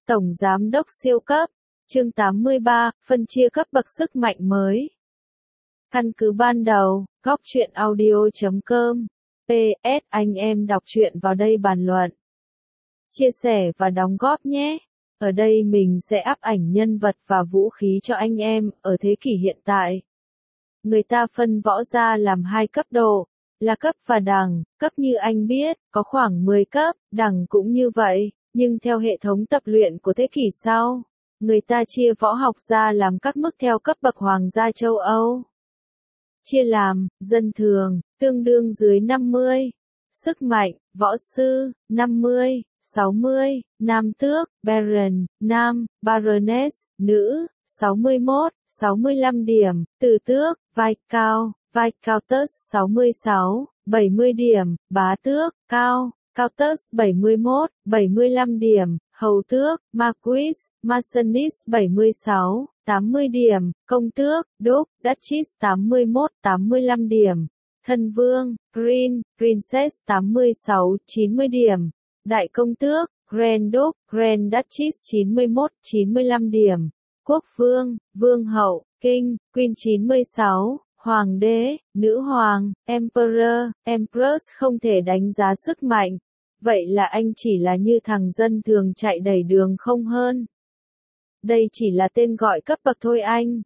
Tổng Giám đốc siêu cấp. Chương 83, phân chia cấp bậc sức mạnh mới. Căn cứ ban đầu, góc truyện audio.com. PS, anh em đọc truyện vào đây bàn luận, chia sẻ và đóng góp nhé. Ở đây mình sẽ áp ảnh nhân vật và vũ khí cho anh em ở thế kỷ hiện tại. Người ta phân võ ra làm hai cấp độ, là cấp và đẳng. Cấp như anh biết, có khoảng 10 cấp, đẳng cũng như vậy, nhưng theo hệ thống tập luyện của thế kỷ sau, người ta chia võ học ra làm các mức theo cấp bậc Hoàng gia châu Âu. Chia làm, dân thường, tương đương dưới 50. Sức mạnh, võ sư, 50, 60, nam tước, baron, nam, baroness, nữ, 61, 65 điểm, tử tước, vai cao, viscountess 66, 70 điểm, bá tước, cao, countess 71, 75 điểm, hầu tước, marquis, marchioness 76, 80 điểm, công tước, duke, duchess 81, 85 điểm, thân vương, green, princess 86, 90 điểm, đại công tước, grand duke, grand duchess 91, 95 điểm, quốc vương, vương hậu, king, queen 96, hoàng đế, nữ hoàng, emperor, empress không thể đánh giá sức mạnh. Vậy là anh chỉ là như thằng dân thường chạy đầy đường không hơn. Đây chỉ là tên gọi cấp bậc thôi anh.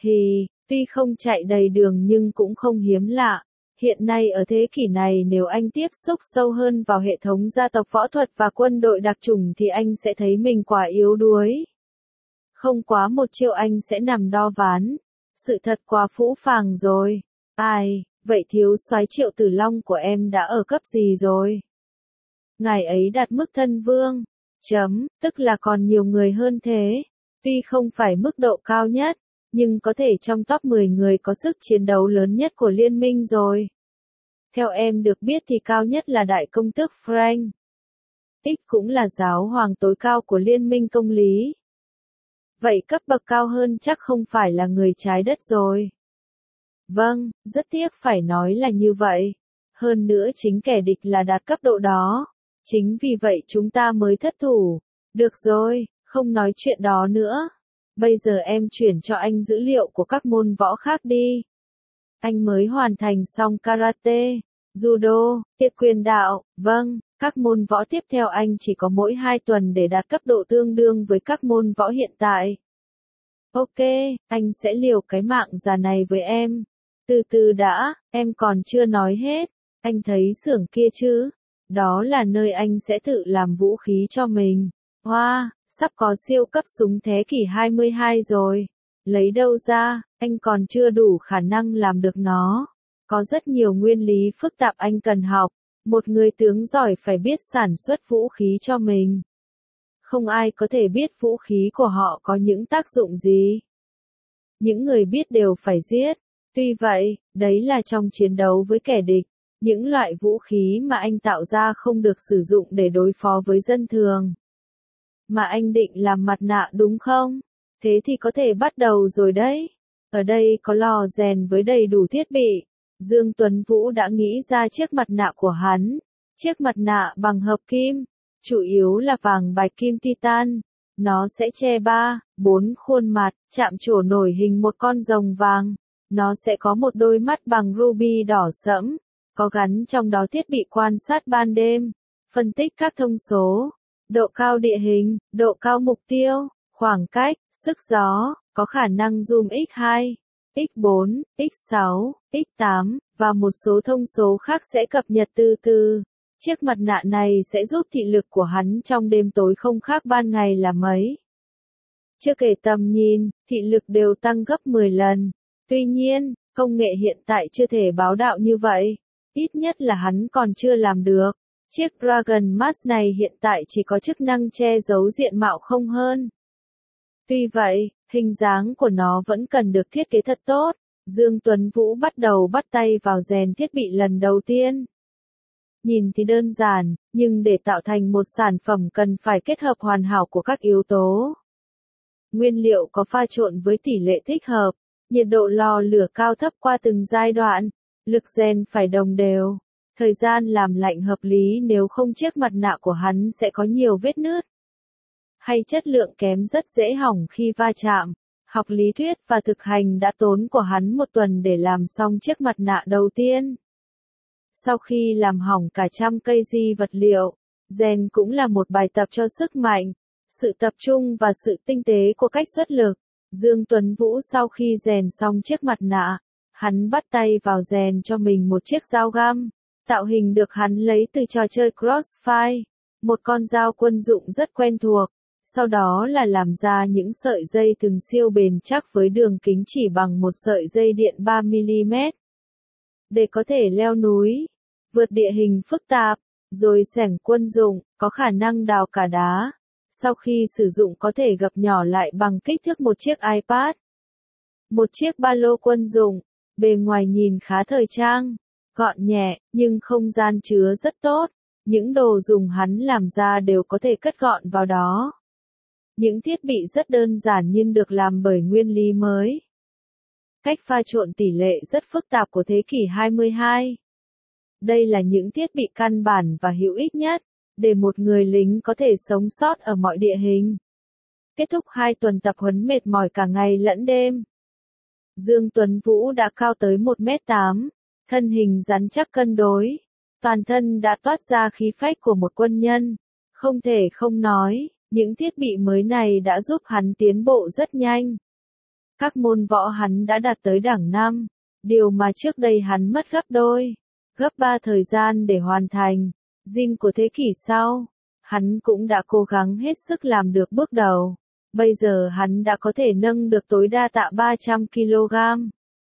Tuy không chạy đầy đường nhưng cũng không hiếm lạ. Hiện nay ở thế kỷ này nếu anh tiếp xúc sâu hơn vào hệ thống gia tộc võ thuật và quân đội đặc chủng thì anh sẽ thấy mình quả yếu đuối. Không quá một chiêu anh sẽ nằm đo ván. Sự thật quá phũ phàng rồi. Ai, vậy thiếu soái Triệu Tử Long của em đã ở cấp gì rồi? Ngài ấy đạt mức thân vương. Tức là còn nhiều người hơn thế. Tuy không phải mức độ cao nhất, nhưng có thể trong top 10 người có sức chiến đấu lớn nhất của liên minh rồi. Theo em được biết thì cao nhất là đại công tước Frank. X cũng là giáo hoàng tối cao của liên minh công lý. Vậy cấp bậc cao hơn chắc không phải là người trái đất rồi. Vâng, rất tiếc phải nói là như vậy. Hơn nữa chính kẻ địch là đạt cấp độ đó. Chính vì vậy chúng ta mới thất thủ. Được rồi, không nói chuyện đó nữa. Bây giờ em chuyển cho anh dữ liệu của các môn võ khác đi. Anh mới hoàn thành xong karate, judo, thiết quyền đạo. Vâng, các môn võ tiếp theo anh chỉ có mỗi 2 tuần để đạt cấp độ tương đương với các môn võ hiện tại. Ok, anh sẽ liều cái mạng già này với em. Từ từ đã, em còn chưa nói hết. Anh thấy xưởng kia chứ? Đó là nơi anh sẽ tự làm vũ khí cho mình. Wow, sắp có siêu cấp súng thế kỷ 22 rồi. Lấy đâu ra, anh còn chưa đủ khả năng làm được nó. Có rất nhiều nguyên lý phức tạp anh cần học. Một người tướng giỏi phải biết sản xuất vũ khí cho mình. Không ai có thể biết vũ khí của họ có những tác dụng gì. Những người biết đều phải giết. Tuy vậy, đấy là trong chiến đấu với kẻ địch. Những loại vũ khí mà anh tạo ra không được sử dụng để đối phó với dân thường. Mà anh định làm mặt nạ đúng không? Thế thì có thể bắt đầu rồi đấy. Ở đây có lò rèn với đầy đủ thiết bị. Dương Tuấn Vũ đã nghĩ ra chiếc mặt nạ của hắn. Chiếc mặt nạ bằng hợp kim. Chủ yếu là vàng bạch kim titan. Nó sẽ che 3, 4 khuôn mặt, chạm trổ nổi hình một con rồng vàng. Nó sẽ có một đôi mắt bằng ruby đỏ sẫm. Có gắn trong đó thiết bị quan sát ban đêm, phân tích các thông số, độ cao địa hình, độ cao mục tiêu, khoảng cách, sức gió, có khả năng zoom x2, x4, x6, x8, và một số thông số khác sẽ cập nhật từ từ. Chiếc mặt nạ này sẽ giúp thị lực của hắn trong đêm tối không khác ban ngày là mấy. Chưa kể tầm nhìn, thị lực đều tăng gấp 10 lần. Tuy nhiên, công nghệ hiện tại chưa thể báo đạo như vậy. Ít nhất là hắn còn chưa làm được. Chiếc Dragon Mask này hiện tại chỉ có chức năng che giấu diện mạo không hơn. Tuy vậy, hình dáng của nó vẫn cần được thiết kế thật tốt. Dương Tuấn Vũ bắt đầu bắt tay vào rèn thiết bị lần đầu tiên. Nhìn thì đơn giản, nhưng để tạo thành một sản phẩm cần phải kết hợp hoàn hảo của các yếu tố. Nguyên liệu có pha trộn với tỷ lệ thích hợp, nhiệt độ lò lửa cao thấp qua từng giai đoạn. Lực rèn phải đồng đều, thời gian làm lạnh hợp lý nếu không chiếc mặt nạ của hắn sẽ có nhiều vết nứt. hay chất lượng kém rất dễ hỏng khi va chạm. Học lý thuyết và thực hành đã tốn của hắn 1 tuần để làm xong chiếc mặt nạ đầu tiên. Sau khi làm hỏng cả trăm cây di vật liệu, rèn cũng là một bài tập cho sức mạnh, sự tập trung và sự tinh tế của cách xuất lực. Dương Tuấn Vũ sau khi rèn xong chiếc mặt nạ, hắn bắt tay vào rèn cho mình một chiếc dao găm. Tạo hình được hắn lấy từ trò chơi Crossfire, một con dao quân dụng rất quen thuộc. Sau đó là làm ra những sợi dây thừng siêu bền chắc với đường kính chỉ bằng một sợi dây điện 3mm. Để có thể leo núi, vượt địa hình phức tạp, rồi xẻng quân dụng, có khả năng đào cả đá. Sau khi sử dụng có thể gập nhỏ lại bằng kích thước một chiếc iPad. Một chiếc ba lô quân dụng, bề ngoài nhìn khá thời trang, gọn nhẹ, nhưng không gian chứa rất tốt. Những đồ dùng hắn làm ra đều có thể cất gọn vào đó. Những thiết bị rất đơn giản nhưng được làm bởi nguyên lý mới. Cách pha trộn tỷ lệ rất phức tạp của thế kỷ 22. Đây là những thiết bị căn bản và hữu ích nhất, để một người lính có thể sống sót ở mọi địa hình. Kết thúc 2 tuần tập huấn mệt mỏi cả ngày lẫn đêm. Dương Tuấn Vũ đã cao tới 1m8, thân hình rắn chắc cân đối, toàn thân đã toát ra khí phách của một quân nhân. Không thể không nói, những thiết bị mới này đã giúp hắn tiến bộ rất nhanh. Các môn võ hắn đã đạt tới đẳng 5, điều mà trước đây hắn mất gấp đôi, gấp 3 thời gian để hoàn thành. Gym của thế kỷ sau, hắn cũng đã cố gắng hết sức làm được bước đầu. Bây giờ hắn đã có thể nâng được tối đa tạ 300kg.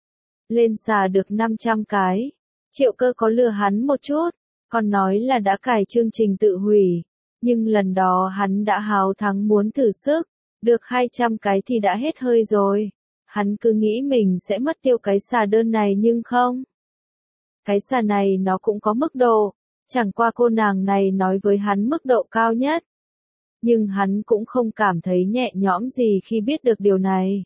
Lên xà được 500 cái. Triệu Cơ có lừa hắn một chút, còn nói là đã cài chương trình tự hủy. Nhưng lần đó hắn đã háo thắng muốn thử sức, được 200 cái thì đã hết hơi rồi. Hắn cứ nghĩ mình sẽ mất tiêu cái xà đơn này nhưng không. Cái xà này nó cũng có mức độ, chẳng qua cô nàng này nói với hắn mức độ cao nhất. Nhưng hắn cũng không cảm thấy nhẹ nhõm gì khi biết được điều này.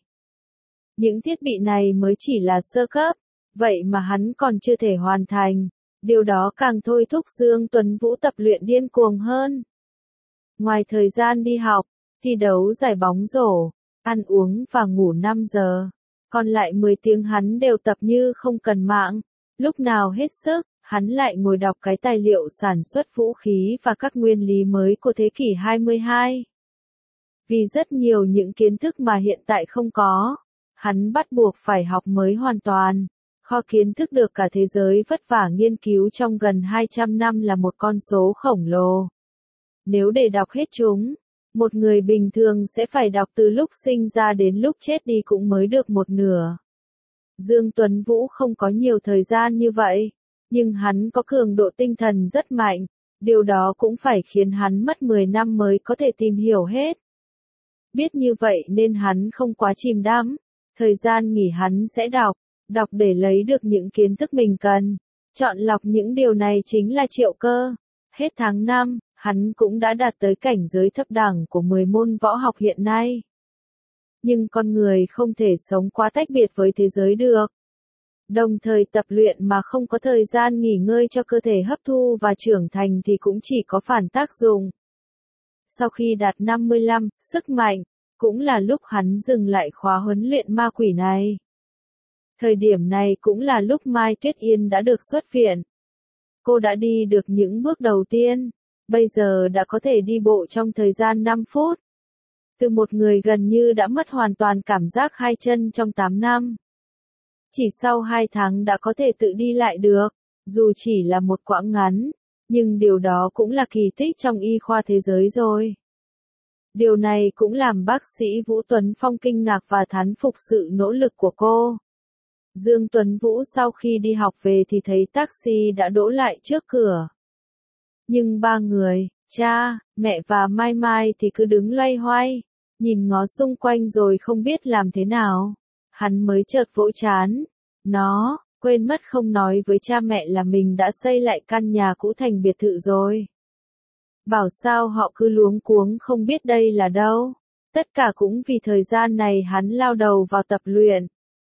Những thiết bị này mới chỉ là sơ cấp, vậy mà hắn còn chưa thể hoàn thành. Điều đó càng thôi thúc Dương Tuấn Vũ tập luyện điên cuồng hơn. Ngoài thời gian đi học, thi đấu giải bóng rổ, ăn uống và ngủ 5 giờ, còn lại 10 tiếng hắn đều tập như không cần mạng. Lúc nào hết sức, hắn lại ngồi đọc cái tài liệu sản xuất vũ khí và các nguyên lý mới của thế kỷ 22. Vì rất nhiều những kiến thức mà hiện tại không có, hắn bắt buộc phải học mới hoàn toàn. Kho kiến thức được cả thế giới vất vả nghiên cứu trong gần 200 năm là một con số khổng lồ. Nếu để đọc hết chúng, một người bình thường sẽ phải đọc từ lúc sinh ra đến lúc chết đi cũng mới được một nửa. Dương Tuấn Vũ không có nhiều thời gian như vậy, nhưng hắn có cường độ tinh thần rất mạnh, điều đó cũng phải khiến hắn mất 10 năm mới có thể tìm hiểu hết. Biết như vậy nên hắn không quá chìm đắm, thời gian nghỉ hắn sẽ đọc để lấy được những kiến thức mình cần. Chọn lọc những điều này chính là Triệu Cơ. Hết tháng 5, hắn cũng đã đạt tới cảnh giới thấp đẳng của 10 môn võ học hiện nay. Nhưng con người không thể sống quá tách biệt với thế giới được. Đồng thời tập luyện mà không có thời gian nghỉ ngơi cho cơ thể hấp thu và trưởng thành thì cũng chỉ có phản tác dụng. Sau khi đạt 55, sức mạnh, cũng là lúc hắn dừng lại khóa huấn luyện ma quỷ này. Thời điểm này cũng là lúc Mai Tuyết Yên đã được xuất viện. Cô đã đi được những bước đầu tiên, bây giờ đã có thể đi bộ trong thời gian 5 phút. Từ một người gần như đã mất hoàn toàn cảm giác hai chân trong 8 năm. Chỉ sau 2 tháng đã có thể tự đi lại được, dù chỉ là một quãng ngắn, nhưng điều đó cũng là kỳ tích trong y khoa thế giới rồi. Điều này cũng làm bác sĩ Vũ Tuấn Phong kinh ngạc và thán phục sự nỗ lực của cô. Dương Tuấn Vũ sau khi đi học về thì thấy taxi đã đỗ lại trước cửa. Nhưng 3 người, cha, mẹ và Mai Mai thì cứ đứng loay hoay, nhìn ngó xung quanh rồi không biết làm thế nào. Hắn mới chợt vỗ trán. Nó, quên mất không nói với cha mẹ là mình đã xây lại căn nhà cũ thành biệt thự rồi. Bảo sao họ cứ luống cuống không biết đây là đâu. Tất cả cũng vì thời gian này hắn lao đầu vào tập luyện.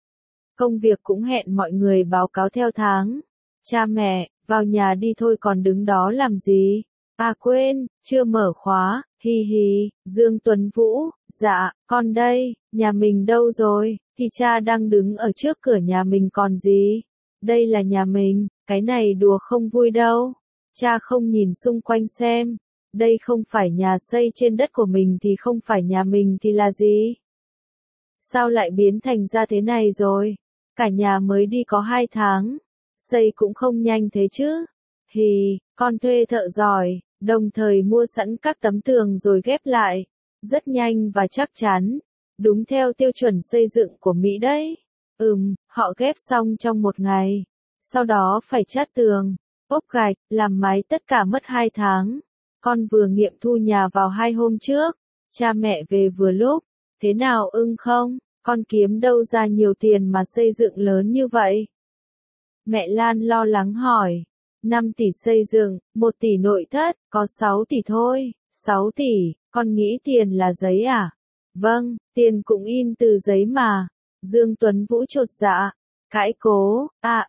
Công việc cũng hẹn mọi người báo cáo theo tháng. Cha mẹ, vào nhà đi thôi còn đứng đó làm gì? À quên, chưa mở khóa, Hi hi, Dương Tuấn Vũ, dạ, con đây, nhà mình đâu rồi, thì cha đang đứng ở trước cửa nhà mình còn gì. Đây là nhà mình, cái này đùa không vui đâu. Cha không nhìn xung quanh xem. Đây không phải nhà xây trên đất của mình thì không phải nhà mình thì là gì? Sao lại biến thành ra thế này rồi? Cả nhà mới đi có 2 tháng. Xây cũng không nhanh thế chứ. Hì, con thuê thợ giỏi, đồng thời mua sẵn các tấm tường rồi ghép lại. Rất nhanh và chắc chắn. Đúng theo tiêu chuẩn xây dựng của Mỹ đấy. Họ ghép xong trong 1 ngày. Sau đó phải chát tường, ốp gạch, làm mái tất cả mất 2 tháng. Con vừa nghiệm thu nhà vào 2 hôm trước. Cha mẹ về vừa lúc. Thế nào ưng không? Con kiếm đâu ra nhiều tiền mà xây dựng lớn như vậy? Mẹ Lan lo lắng hỏi. 5 tỷ xây dựng, 1 tỷ nội thất, có 6 tỷ thôi. 6 tỷ, con nghĩ tiền là giấy à? Vâng, tiền cũng in từ giấy mà. Dương Tuấn Vũ chột dạ. Cãi cố,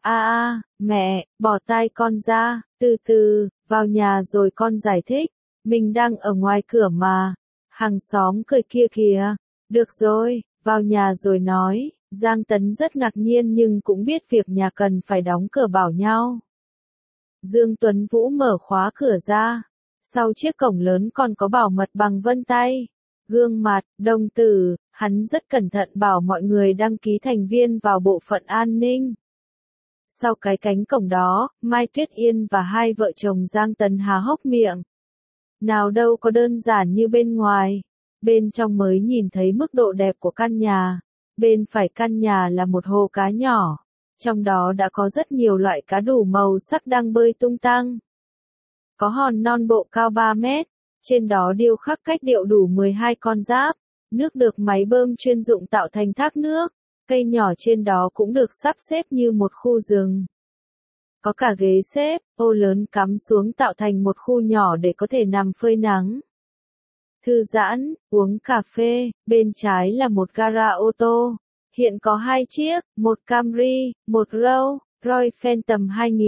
mẹ, bỏ tai con ra, từ từ, vào nhà rồi con giải thích. Mình đang ở ngoài cửa mà. Hàng xóm cười kia kìa. Được rồi, vào nhà rồi nói. Giang Tấn rất ngạc nhiên nhưng cũng biết việc nhà cần phải đóng cửa bảo nhau. Dương Tuấn Vũ mở khóa cửa ra. Sau chiếc cổng lớn còn có bảo mật bằng vân tay. Gương mặt, đồng tử, hắn rất cẩn thận bảo mọi người đăng ký thành viên vào bộ phận an ninh. Sau cái cánh cổng đó, Mai Tuyết Yên và hai vợ chồng Giang Tấn há hốc miệng. Nào đâu có đơn giản như bên ngoài. Bên trong mới nhìn thấy mức độ đẹp của căn nhà. Bên phải căn nhà là một hồ cá nhỏ. Trong đó đã có rất nhiều loại cá đủ màu sắc đang bơi tung tăng. Có hòn non bộ cao 3 mét. Trên đó điêu khắc cách điệu đủ 12 con giáp. Nước được máy bơm chuyên dụng tạo thành thác nước. Cây nhỏ trên đó cũng được sắp xếp như một khu rừng. Có cả ghế xếp, ô lớn cắm xuống tạo thành một khu nhỏ để có thể nằm phơi nắng. Thư giãn, uống cà phê, bên trái là một gara ô tô. Hiện có 2 chiếc, một Camry, một Rolls Royce Phantom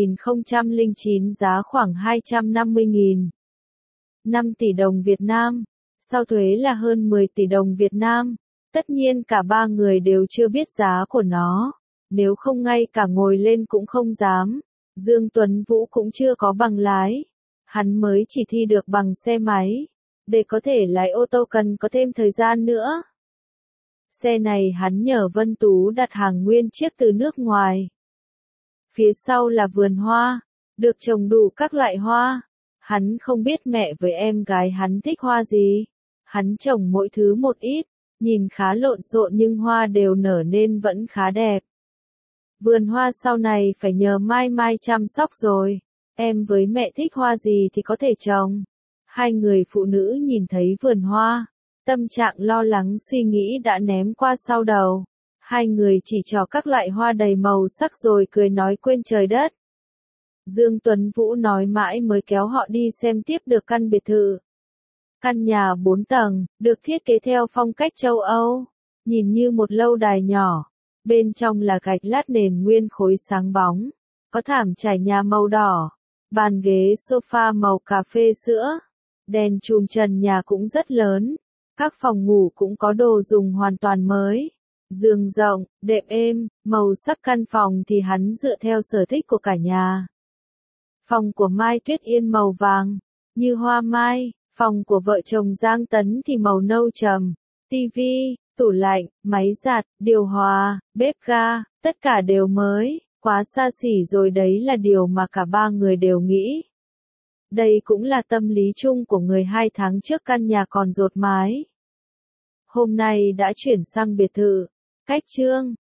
2009 giá khoảng 250.000. 5 tỷ đồng Việt Nam. Sau thuế là hơn 10 tỷ đồng Việt Nam. Tất nhiên cả ba người đều chưa biết giá của nó. Nếu không ngay cả ngồi lên cũng không dám. Dương Tuấn Vũ cũng chưa có bằng lái. Hắn mới chỉ thi được bằng xe máy. Để có thể lái ô tô cần có thêm thời gian nữa. Xe này hắn nhờ Vân Tú đặt hàng nguyên chiếc từ nước ngoài. Phía sau là vườn hoa. Được trồng đủ các loại hoa. Hắn không biết mẹ với em gái hắn thích hoa gì. Hắn trồng mỗi thứ một ít. Nhìn khá lộn xộn nhưng hoa đều nở nên vẫn khá đẹp. Vườn hoa sau này phải nhờ Mai Mai chăm sóc rồi. Em với mẹ thích hoa gì thì có thể trồng. Hai người phụ nữ nhìn thấy vườn hoa. Tâm trạng lo lắng suy nghĩ đã ném qua sau đầu. Hai người chỉ trò các loại hoa đầy màu sắc rồi cười nói quên trời đất. Dương Tuấn Vũ nói mãi mới kéo họ đi xem tiếp được căn biệt thự. Căn nhà 4 tầng, được thiết kế theo phong cách châu Âu. Nhìn như một lâu đài nhỏ. Bên trong là gạch lát nền nguyên khối sáng bóng. Có thảm trải nhà màu đỏ. Bàn ghế sofa màu cà phê sữa. Đèn chùm trần nhà cũng rất lớn. Các phòng ngủ cũng có đồ dùng hoàn toàn mới. Giường rộng, đệm êm, màu sắc căn phòng thì hắn dựa theo sở thích của cả nhà. Phòng của Mai Tuyết Yên màu vàng, như hoa mai. Phòng của vợ chồng Giang Tấn thì màu nâu trầm. Tivi, tủ lạnh, máy giặt, điều hòa, bếp ga, tất cả đều mới. Quá xa xỉ rồi đấy là điều mà cả ba người đều nghĩ. Đây cũng là tâm lý chung của người 2 tháng trước căn nhà còn dột mái. Hôm nay đã chuyển sang biệt thự. Cách Chương